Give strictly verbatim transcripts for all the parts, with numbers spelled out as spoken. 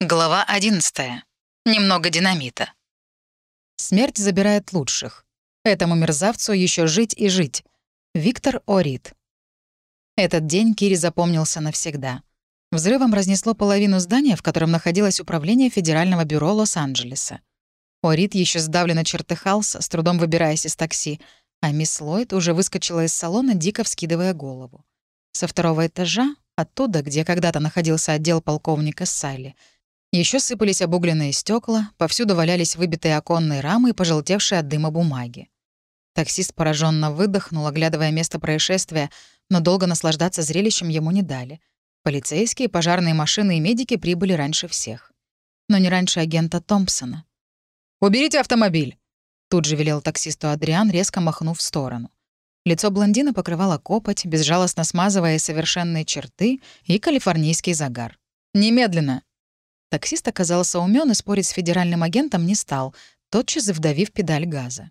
Глава одиннадцатая. Немного динамита. Смерть забирает лучших. Этому мерзавцу еще жить и жить. Виктор Орид. Этот день Кире запомнился навсегда. Взрывом разнесло половину здания, в котором находилось управление Федерального бюро Лос-Анджелеса. Орид еще сдавленно чертыхался, с трудом выбираясь из такси, а мисс Ллойд уже выскочила из салона, дико вскидывая голову. Со второго этажа, оттуда, где когда-то находился отдел полковника Салли, еще сыпались обугленные стекла, повсюду валялись выбитые оконные рамы и пожелтевшие от дыма бумаги. Таксист пораженно выдохнул, оглядывая место происшествия, но долго наслаждаться зрелищем ему не дали. Полицейские, пожарные машины и медики прибыли раньше всех. Но не раньше агента Томпсона. «Уберите автомобиль!» — тут же велел таксисту Адриан, резко махнув в сторону. Лицо блондина покрывало копоть, безжалостно смазывая совершенные черты и калифорнийский загар. «Немедленно!» Таксист оказался умён и спорить с федеральным агентом не стал, тотчас вдавив педаль газа.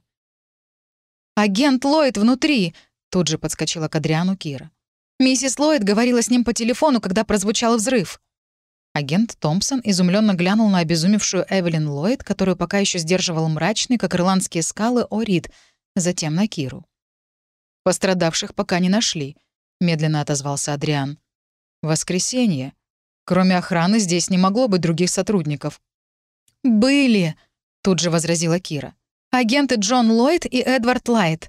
«Агент Ллойд внутри!» — тут же подскочила к Адриану Кира. «Миссис Ллойд говорила с ним по телефону, когда прозвучал взрыв». Агент Томпсон изумленно глянул на обезумевшую Эвелин Ллойд, которую пока еще сдерживал мрачный, как ирландские скалы, Орид, затем на Киру. «Пострадавших пока не нашли», — медленно отозвался Адриан. «Воскресенье. Кроме охраны здесь не могло быть других сотрудников». «Были», — тут же возразила Кира. «Агенты Джон Ллойд и Эдвард Лайт».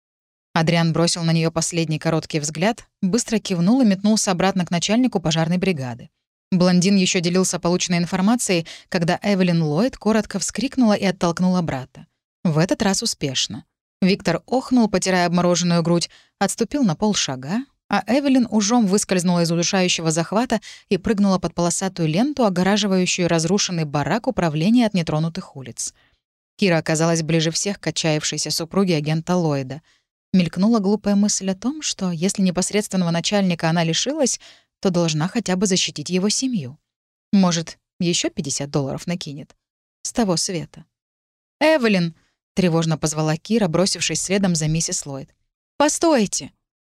Адриан бросил на нее последний короткий взгляд, быстро кивнул и метнулся обратно к начальнику пожарной бригады. Блондин еще делился полученной информацией, когда Эвелин Ллойд коротко вскрикнула и оттолкнула брата. В этот раз успешно. Виктор охнул, потирая обмороженную грудь, отступил на полшага, а Эвелин ужом выскользнула из удушающего захвата и прыгнула под полосатую ленту, огораживающую разрушенный барак управления от нетронутых улиц. Кира оказалась ближе всех к отчаявшейся супруге агента Ллойда. Мелькнула глупая мысль о том, что если непосредственного начальника она лишилась, то должна хотя бы защитить его семью. Может, еще пятьдесят долларов накинет. С того света. «Эвелин!» — тревожно позвала Кира, бросившись следом за миссис Ллойд. «Постойте!»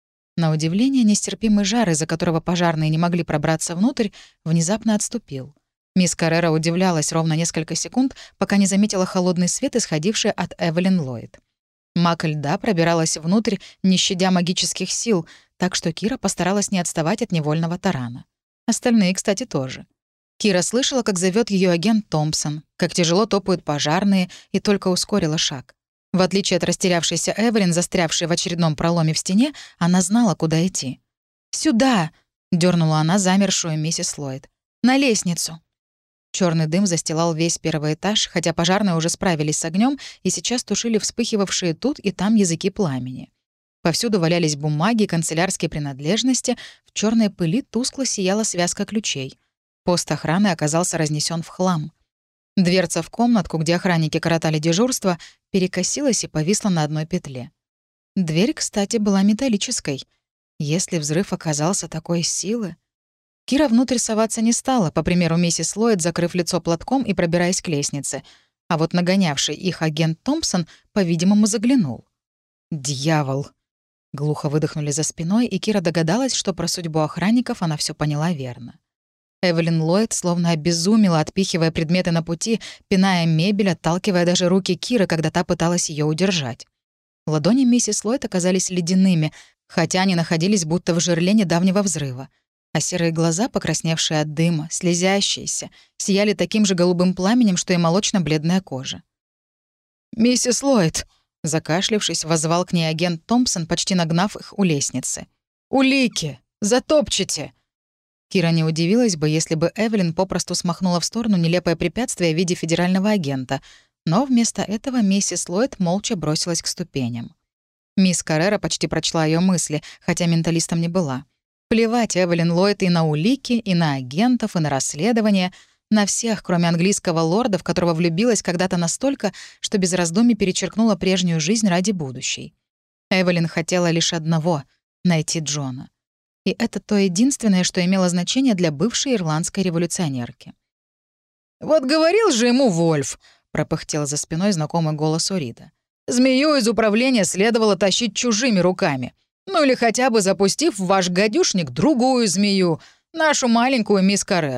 На удивление, нестерпимый жар, из-за которого пожарные не могли пробраться внутрь, внезапно отступил. Мисс Каррера удивлялась ровно несколько секунд, пока не заметила холодный свет, исходивший от Эвелин Ллойд. Мак льда пробиралась внутрь, не щадя магических сил, так что Кира постаралась не отставать от невольного тарана. Остальные, кстати, тоже. Кира слышала, как зовет ее агент Томпсон, как тяжело топают пожарные, и только ускорила шаг. В отличие от растерявшейся Эвелин, застрявшей в очередном проломе в стене, она знала, куда идти. «Сюда!» — дернула она замершую миссис Ллойд. «На лестницу!» Черный дым застилал весь первый этаж, хотя пожарные уже справились с огнем и сейчас тушили вспыхивавшие тут и там языки пламени. Повсюду валялись бумаги, канцелярские принадлежности, в черной пыли тускло сияла связка ключей. Пост охраны оказался разнесен в хлам. Дверца в комнатку, где охранники коротали дежурство, перекосилась и повисла на одной петле. Дверь, кстати, была металлической. Если взрыв оказался такой силы... Кира внутрь соваться не стала, по примеру миссис Ллойд, закрыв лицо платком и пробираясь к лестнице. А вот нагонявший их агент Томпсон, по-видимому, заглянул. «Дьявол!» Глухо выдохнули за спиной, и Кира догадалась, что про судьбу охранников она все поняла верно. Эвелин Ллойд словно обезумела, отпихивая предметы на пути, пиная мебель, отталкивая даже руки Киры, когда та пыталась ее удержать. Ладони миссис Ллойд оказались ледяными, хотя они находились будто в жерле недавнего взрыва. А серые глаза, покрасневшие от дыма, слезящиеся, сияли таким же голубым пламенем, что и молочно-бледная кожа. «Миссис Ллойд!» — закашлявшись, воззвал к ней агент Томпсон, почти нагнав их у лестницы. «Улики! Затопчите!» Кира не удивилась бы, если бы Эвелин попросту смахнула в сторону нелепое препятствие в виде федерального агента, но вместо этого миссис Ллойд молча бросилась к ступеням. Мисс Каррера почти прочла ее мысли, хотя менталистом не была. Плевать Эвелин Ллойд и на улики, и на агентов, и на расследование, на всех, кроме английского лорда, в которого влюбилась когда-то настолько, что без раздумий перечеркнула прежнюю жизнь ради будущей. Эвелин хотела лишь одного — найти Джона. И это то единственное, что имело значение для бывшей ирландской революционерки. «Вот говорил же ему Вольф», — пропыхтел за спиной знакомый голос Орида. «Змею из управления следовало тащить чужими руками. Ну или хотя бы запустив в ваш гадюшник другую змею, нашу маленькую мисс Карреру.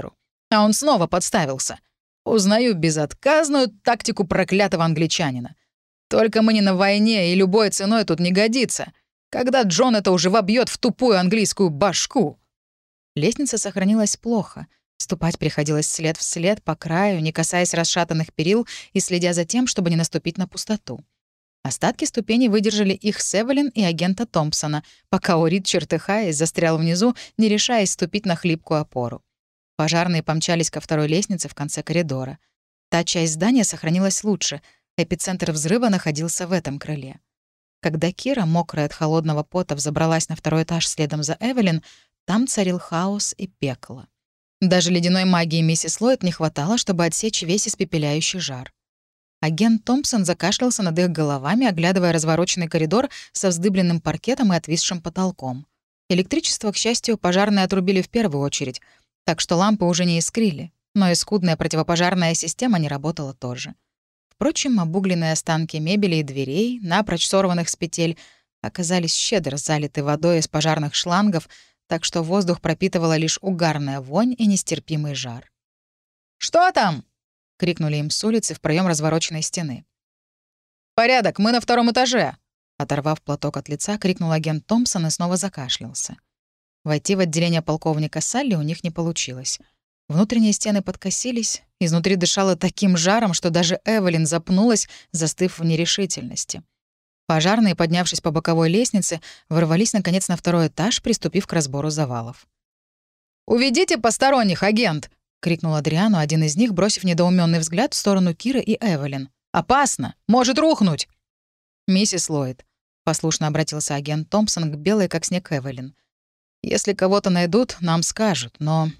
А он снова подставился. Узнаю безотказную тактику проклятого англичанина. Только мы не на войне, и любой ценой тут не годится. Когда Джон это уже вобьет в тупую английскую башку. Лестница сохранилась плохо. Ступать приходилось след в след по краю, не касаясь расшатанных перил и следя за тем, чтобы не наступить на пустоту. Остатки ступеней выдержали их с Эвелин и агента Томпсона, пока Орид, чертыхаясь, застрял внизу, не решаясь ступить на хлипкую опору. Пожарные помчались ко второй лестнице в конце коридора. Та часть здания сохранилась лучше. Эпицентр взрыва находился в этом крыле. Когда Кира, мокрая от холодного пота, взобралась на второй этаж следом за Эвелин, там царил хаос и пекло. Даже ледяной магии миссис Ллойд не хватало, чтобы отсечь весь испепеляющий жар. Агент Томпсон закашлялся над их головами, оглядывая развороченный коридор со вздыбленным паркетом и отвисшим потолком. Электричество, к счастью, пожарные отрубили в первую очередь, так что лампы уже не искрили, но и скудная противопожарная система не работала тоже. Впрочем, обугленные останки мебели и дверей, напрочь сорванных с петель, оказались щедро залиты водой из пожарных шлангов, так что воздух пропитывала лишь угарная вонь и нестерпимый жар. «Что там?» — крикнули им с улицы в проем развороченной стены. «Порядок, мы на втором этаже!» Оторвав платок от лица, крикнул агент Томпсон и снова закашлялся. Войти в отделение полковника Салли у них не получилось. Внутренние стены подкосились, изнутри дышало таким жаром, что даже Эвелин запнулась, застыв в нерешительности. Пожарные, поднявшись по боковой лестнице, ворвались, наконец, на второй этаж, приступив к разбору завалов. «Уведите посторонних, агент!» — крикнул Адриану один из них, бросив недоуменный взгляд в сторону Киры и Эвелин. «Опасно! Может рухнуть!» «Миссис Ллойд», — послушно обратился агент Томпсон к белой, как снег, Эвелин. «Если кого-то найдут, нам скажут, но...»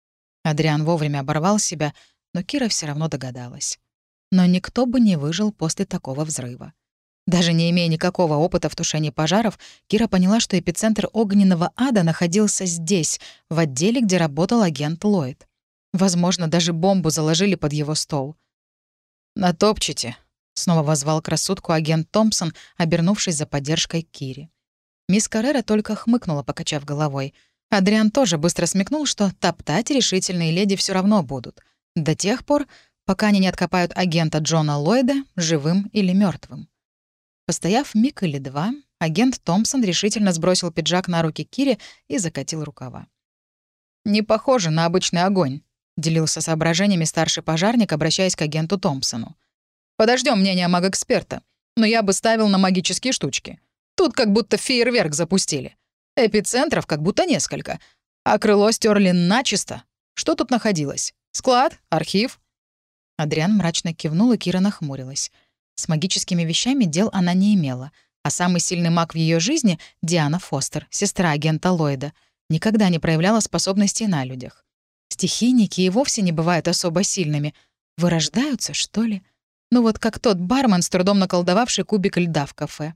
Адриан вовремя оборвал себя, но Кира все равно догадалась. Но никто бы не выжил после такого взрыва. Даже не имея никакого опыта в тушении пожаров, Кира поняла, что эпицентр огненного ада находился здесь, в отделе, где работал агент Ллойд. Возможно, даже бомбу заложили под его стол. «Натопчите», — снова воззвал к рассудку агент Томпсон, обернувшись за поддержкой к Кире. Мисс Каррера только хмыкнула, покачав головой. Адриан тоже быстро смекнул, что топтать решительные леди все равно будут. До тех пор, пока они не откопают агента Джона Ллойда живым или мертвым. Постояв миг или два, агент Томпсон решительно сбросил пиджак на руки Кире и закатил рукава. «Не похоже на обычный огонь», — делился соображениями старший пожарник, обращаясь к агенту Томпсону. «Подождем мнения маг-эксперта, но я бы ставил на магические штучки. Тут как будто фейерверк запустили. Эпицентров как будто несколько, а крыло стерли начисто. Что тут находилось? Склад? Архив?» Адриан мрачно кивнул, и Кира нахмурилась. С магическими вещами дел она не имела, а самый сильный маг в ее жизни, Диана Фостер, сестра агента Ллойда, никогда не проявляла способностей на людях. Стихийники и вовсе не бывают особо сильными. Вырождаются, что ли? Ну вот как тот бармен, с трудом наколдовавший кубик льда в кафе.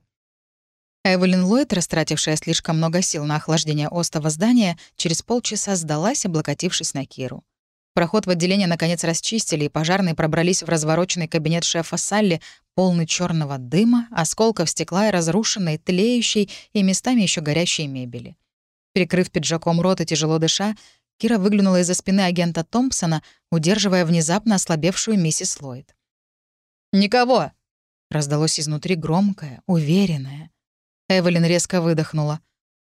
Эвелин Ллойд, растратившая слишком много сил на охлаждение остова здания, через полчаса сдалась, облокотившись на Киру. Проход в отделение наконец расчистили, и пожарные пробрались в развороченный кабинет шефа Салли, полный черного дыма, осколков стекла и разрушенной, тлеющей и местами еще горящей мебели. Прикрыв пиджаком рот и тяжело дыша, Кира выглянула из-за спины агента Томпсона, удерживая внезапно ослабевшую миссис Ллойд. «Никого!» — раздалось изнутри громкое, уверенное. Эвелин резко выдохнула.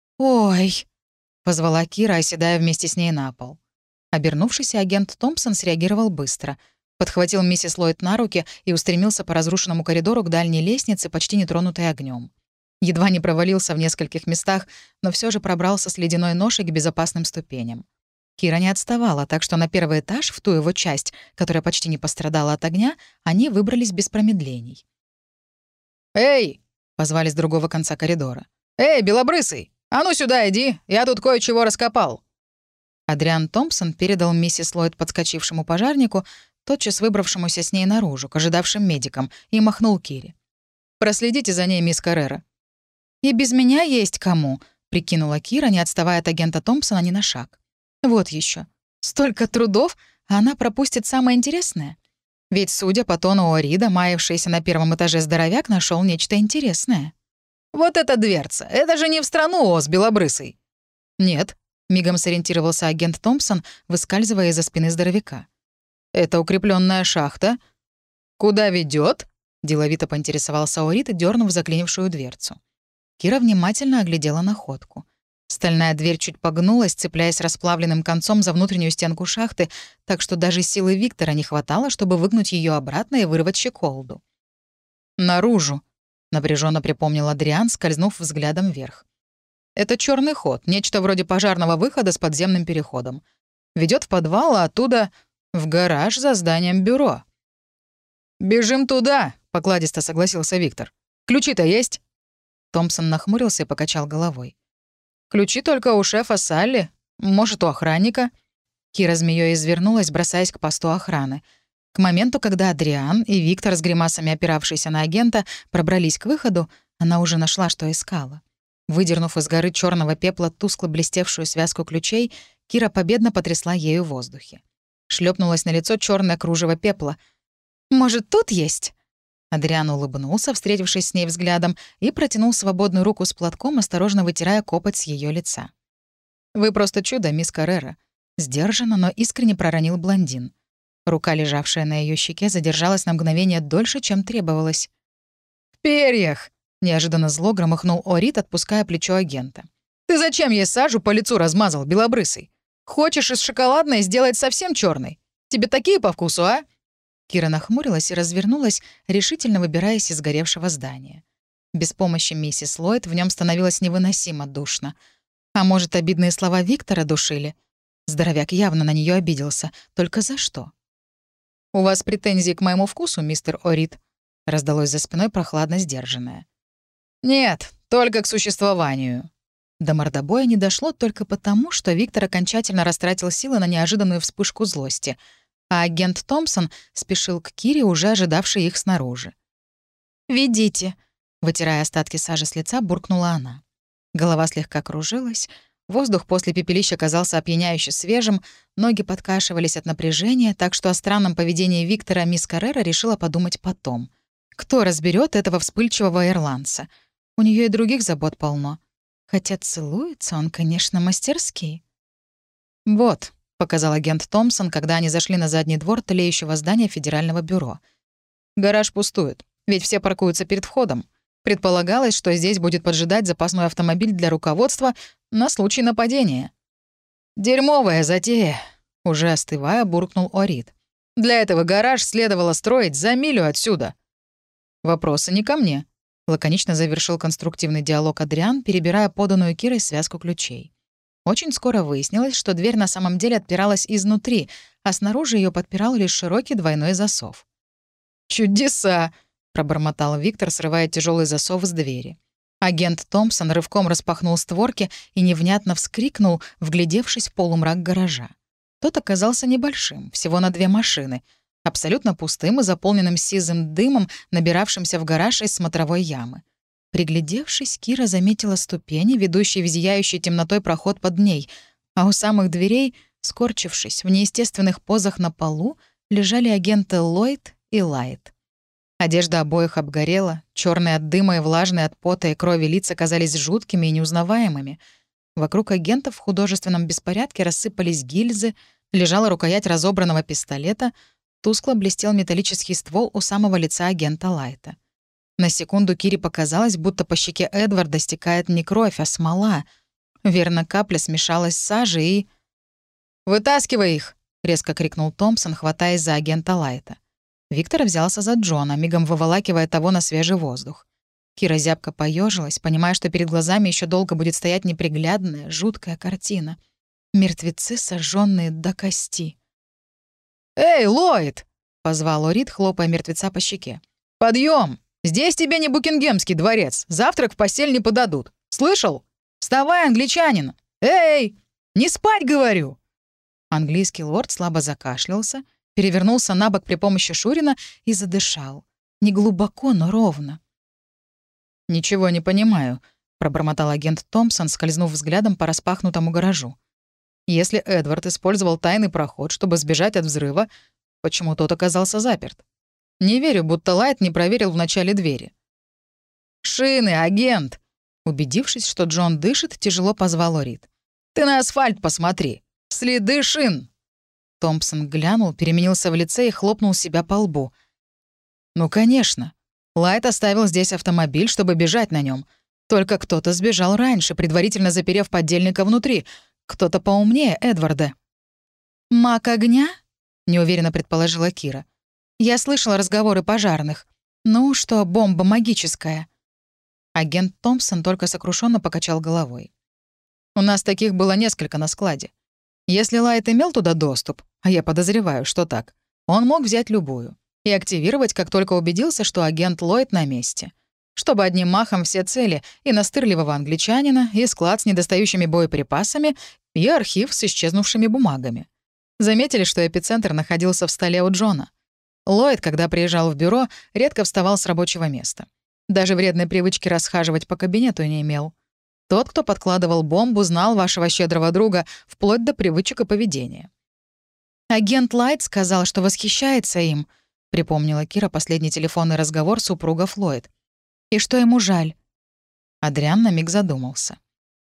«Ой!» — позвала Кира, оседая вместе с ней на пол. Обернувшийся агент Томпсон среагировал быстро. Подхватил миссис Ллойд на руки и устремился по разрушенному коридору к дальней лестнице, почти не тронутой огнем. Едва не провалился в нескольких местах, но все же пробрался с ледяной ношей к безопасным ступеням. Кира не отставала, так что на первый этаж, в ту его часть, которая почти не пострадала от огня, они выбрались без промедлений. «Эй!» — позвали с другого конца коридора. «Эй, белобрысый! А ну сюда иди, я тут кое-чего раскопал!» Адриан Томпсон передал миссис Ллойд подскочившему пожарнику, тотчас выбравшемуся с ней наружу, к ожидавшим медикам, и махнул Кире. «Проследите за ней, мисс Каррера». «И без меня есть кому», — прикинула Кира, не отставая от агента Томпсона ни на шаг. «Вот еще. Столько трудов, а она пропустит самое интересное. Ведь, судя по тону Орида, маявшийся на первом этаже здоровяк нашел нечто интересное». «Вот эта дверца! Это же не в страну Оз, белобрысый!» «Нет», Мигом сориентировался агент Томпсон, выскальзывая из-за спины здоровяка. «Это укрепленная шахта? Куда ведет? Деловито поинтересовался Орит, дернув заклинившую дверцу. Кира внимательно оглядела находку. Стальная дверь чуть погнулась, цепляясь расплавленным концом за внутреннюю стенку шахты, так что даже силы Виктора не хватало, чтобы выгнуть ее обратно и вырвать щеколду. «Наружу», — напряженно припомнил Адриан, скользнув взглядом вверх. «Это черный ход, нечто вроде пожарного выхода с подземным переходом. Ведет в подвал, а оттуда в гараж за зданием бюро». «Бежим туда», — покладисто согласился Виктор. «Ключи-то есть?» Томпсон нахмурился и покачал головой. «Ключи только у шефа Салли, может, у охранника». Кира змеёй извернулась, бросаясь к посту охраны. К моменту, когда Адриан и Виктор, с гримасами опиравшиеся на агента, пробрались к выходу, она уже нашла, что искала. Выдернув из горы черного пепла тускло блестевшую связку ключей, Кира победно потрясла ею в воздухе. Шлепнулось на лицо черное кружево пепла. «Может, тут есть?» Адриан улыбнулся, встретившись с ней взглядом, и протянул свободную руку с платком, осторожно вытирая копоть с ее лица. «Вы просто чудо, мисс Каррера», — сдержанно, но искренне проронил блондин. Рука, лежавшая на ее щеке, задержалась на мгновение дольше, чем требовалось. «В перьях!» — неожиданно зло громыхнул Орит, отпуская плечо агента. «Ты зачем ей сажу по лицу размазал, белобрысый? Хочешь из шоколадной сделать совсем черной? Тебе такие по вкусу, а?» Кира нахмурилась и развернулась, решительно выбираясь из сгоревшего здания. Без помощи миссис Ллойд в нем становилось невыносимо душно. А может, обидные слова Виктора душили? Здоровяк явно на нее обиделся. Только за что? «У вас претензии к моему вкусу, мистер Орит?» — раздалось за спиной прохладно сдержанное. «Нет, только к существованию». До мордобоя не дошло только потому, что Виктор окончательно растратил силы на неожиданную вспышку злости — а агент Томпсон спешил к Кире, уже ожидавшей их снаружи. «Ведите», — вытирая остатки сажи с лица, буркнула она. Голова слегка кружилась, воздух после пепелища казался опьяняюще свежим, ноги подкашивались от напряжения, так что о странном поведении Виктора мисс Каррера решила подумать потом. Кто разберет этого вспыльчивого ирландца? У нее и других забот полно. Хотя целуется он, конечно, мастерски. «Вот», — показал агент Томпсон, когда они зашли на задний двор тлеющего здания Федерального бюро. «Гараж пустует, ведь все паркуются перед входом. Предполагалось, что здесь будет поджидать запасной автомобиль для руководства на случай нападения». «Дерьмовая затея», — уже остывая, буркнул Орит. «Для этого гараж следовало строить за милю отсюда». «Вопросы не ко мне», — лаконично завершил конструктивный диалог Адриан, перебирая поданную Кирой связку ключей. Очень скоро выяснилось, что дверь на самом деле отпиралась изнутри, а снаружи ее подпирал лишь широкий двойной засов. «Чудеса!» — пробормотал Виктор, срывая тяжелый засов с двери. Агент Томпсон рывком распахнул створки и невнятно вскрикнул, вглядевшись в полумрак гаража. Тот оказался небольшим, всего на две машины, абсолютно пустым и заполненным сизым дымом, набиравшимся в гараж из смотровой ямы. Приглядевшись, Кира заметила ступени, ведущие в зияющий темнотой проход под ней, а у самых дверей, скорчившись в неестественных позах на полу, лежали агенты Ллойд и Лайт. Одежда обоих обгорела, черные от дыма и влажные от пота и крови лица казались жуткими и неузнаваемыми. Вокруг агентов в художественном беспорядке рассыпались гильзы, лежала рукоять разобранного пистолета, тускло блестел металлический ствол у самого лица агента Лайта. На секунду Кире показалось, будто по щеке Эдварда стекает не кровь, а смола. Верно, капля смешалась с сажей и... «Вытаскивай их!» — резко крикнул Томпсон, хватаясь за агента Лайта. Виктор взялся за Джона, мигом выволакивая того на свежий воздух. Кира зябко поежилась, понимая, что перед глазами еще долго будет стоять неприглядная, жуткая картина. Мертвецы, сожженные до кости. «Эй, Ллойд!» — позвал Орит, хлопая мертвеца по щеке. «Подъем! Здесь тебе не Букингемский дворец. Завтрак в постель не подадут. Слышал? Вставай, англичанин! Эй! Не спать, говорю!» Английский лорд слабо закашлялся, перевернулся на бок при помощи Шурина и задышал. Не глубоко, но ровно. «Ничего не понимаю», — пробормотал агент Томпсон, скользнув взглядом по распахнутому гаражу. «Если Эдвард использовал тайный проход, чтобы сбежать от взрыва, почему тот оказался заперт? Не верю, будто Лайт не проверил в начале двери». «Шины, агент!» Убедившись, что Джон дышит, тяжело позвал Орит. Ты на асфальт посмотри. Следы шин!» Томпсон глянул, переменился в лице и хлопнул себя по лбу. «Ну, конечно. Лайт оставил здесь автомобиль, чтобы бежать на нем. Только кто-то сбежал раньше, предварительно заперев подельника внутри. Кто-то поумнее Эдварда». «Маг огня?» — неуверенно предположила Кира. «Я слышала разговоры пожарных. Ну, что бомба магическая». Агент Томпсон только сокрушенно покачал головой. «У нас таких было несколько на складе. Если Лайт имел туда доступ, а я подозреваю, что так, он мог взять любую и активировать, как только убедился, что агент Ллойд на месте. Чтобы одним махом все цели — и настырливого англичанина, и склад с недостающими боеприпасами, и архив с исчезнувшими бумагами. Заметили, что эпицентр находился в столе у Джона. Ллойд, когда приезжал в бюро, редко вставал с рабочего места. Даже вредной привычки расхаживать по кабинету не имел. Тот, кто подкладывал бомбу, знал вашего щедрого друга вплоть до привычек и поведения. «Агент Лайт сказал, что восхищается им», — припомнила Кира последний телефонный разговор супруга Флойд. «И что ему жаль?» Адриан на миг задумался.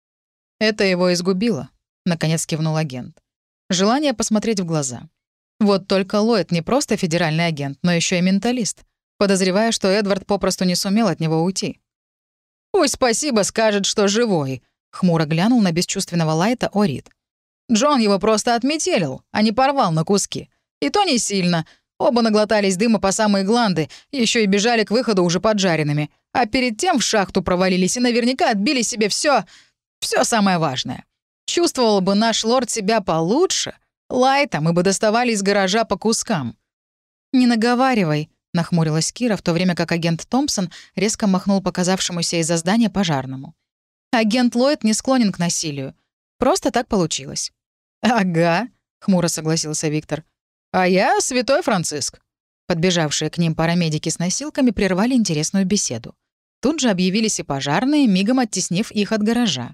«Это его изгубило», — наконец кивнул агент. «Желание посмотреть в глаза. Вот только Ллойд не просто федеральный агент, но еще и менталист, подозревая, что Эдвард попросту не сумел от него уйти. «Пусть спасибо скажет, что живой», — хмуро глянул на бесчувственного Лайта Орид. «Джон его просто отметелил, а не порвал на куски. И то не сильно. Оба наглотались дыма по самые гланды, еще и бежали к выходу уже поджаренными. А перед тем в шахту провалились и наверняка отбили себе все, все самое важное. Чувствовал бы наш лорд себя получше, Лайта мы бы доставали из гаража по кускам». «Не наговаривай», — нахмурилась Кира, в то время как агент Томпсон резко махнул показавшемуся из-за здания пожарному. «Агент Ллойд не склонен к насилию. Просто так получилось». «Ага», — хмуро согласился Виктор. «А я святой Франциск». Подбежавшие к ним парамедики с носилками прервали интересную беседу. Тут же объявились и пожарные, мигом оттеснив их от гаража.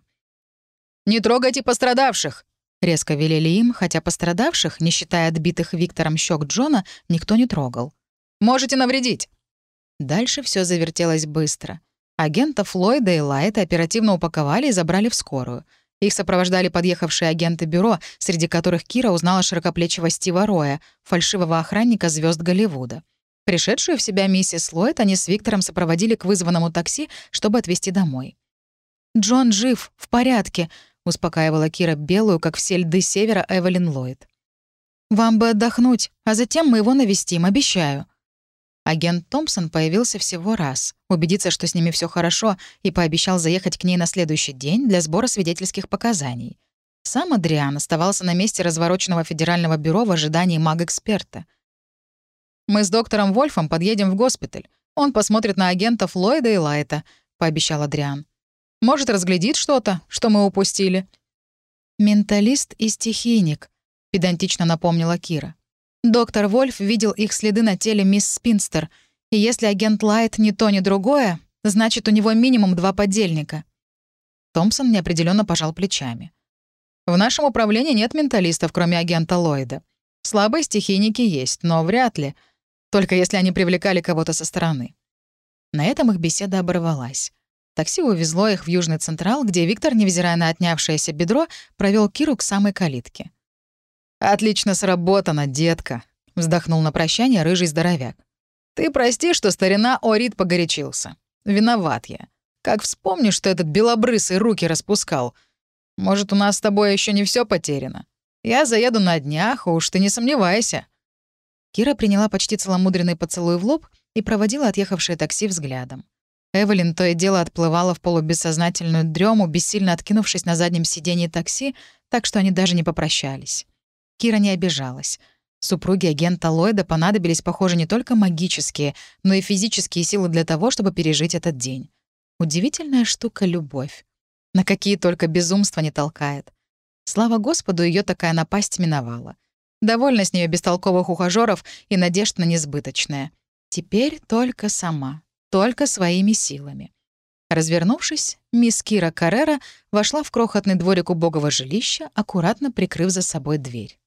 «Не трогайте пострадавших!» — резко велели им, хотя пострадавших, не считая отбитых Виктором щек Джона, никто не трогал. «Можете навредить!» Дальше все завертелось быстро. Агентов Ллойда и Лайта оперативно упаковали и забрали в скорую. Их сопровождали подъехавшие агенты бюро, среди которых Кира узнала широкоплечего Стива Роя, фальшивого охранника звезд Голливуда. Пришедшую в себя миссис Ллойд они с Виктором сопроводили к вызванному такси, чтобы отвезти домой. «Джон жив, в порядке», — успокаивала Кира белую, как все льды севера, Эвелин Ллойд. «Вам бы отдохнуть, а затем мы его навестим, обещаю». Агент Томпсон появился всего раз, убедиться, что с ними все хорошо, и пообещал заехать к ней на следующий день для сбора свидетельских показаний. Сам Адриан оставался на месте развороченного федерального бюро в ожидании маг-эксперта. «Мы с доктором Вольфом подъедем в госпиталь. Он посмотрит на агентов Ллойда и Лайта», — пообещал Адриан. «Может, разглядит что-то, что мы упустили». «Менталист и стихийник», — педантично напомнила Кира. «Доктор Вольф видел их следы на теле мисс Спинстер, и если агент Лайт ни то, ни другое, значит, у него минимум два подельника». Томпсон неопределенно пожал плечами. «В нашем управлении нет менталистов, кроме агента Ллойда. Слабые стихийники есть, но вряд ли. Только если они привлекали кого-то со стороны». На этом их беседа оборвалась. Такси увезло их в Южный Централ, где Виктор, невзирая на отнявшееся бедро, провел Киру к самой калитке. «Отлично сработано, детка», — вздохнул на прощание рыжий здоровяк. «Ты прости, что старина Орид погорячился. Виноват я. Как вспомню, что этот белобрысый руки распускал. Может, у нас с тобой еще не все потеряно. Я заеду на днях, уж ты не сомневайся». Кира приняла почти целомудренный поцелуй в лоб и проводила отъехавшее такси взглядом. Эвелин то и дело отплывала в полубессознательную дрему, бессильно откинувшись на заднем сиденье такси, так что они даже не попрощались. Кира не обижалась. Супруге агента Ллойда понадобились, похоже, не только магические, но и физические силы для того, чтобы пережить этот день. Удивительная штука — любовь. На какие только безумства не толкает. Слава Господу, ее такая напасть миновала. Довольно с нее бестолковых ухажеров и надежд на несбыточное. Теперь только сама, только своими силами. Развернувшись, мисс Кира Каррера вошла в крохотный дворик убогого жилища, аккуратно прикрыв за собой дверь.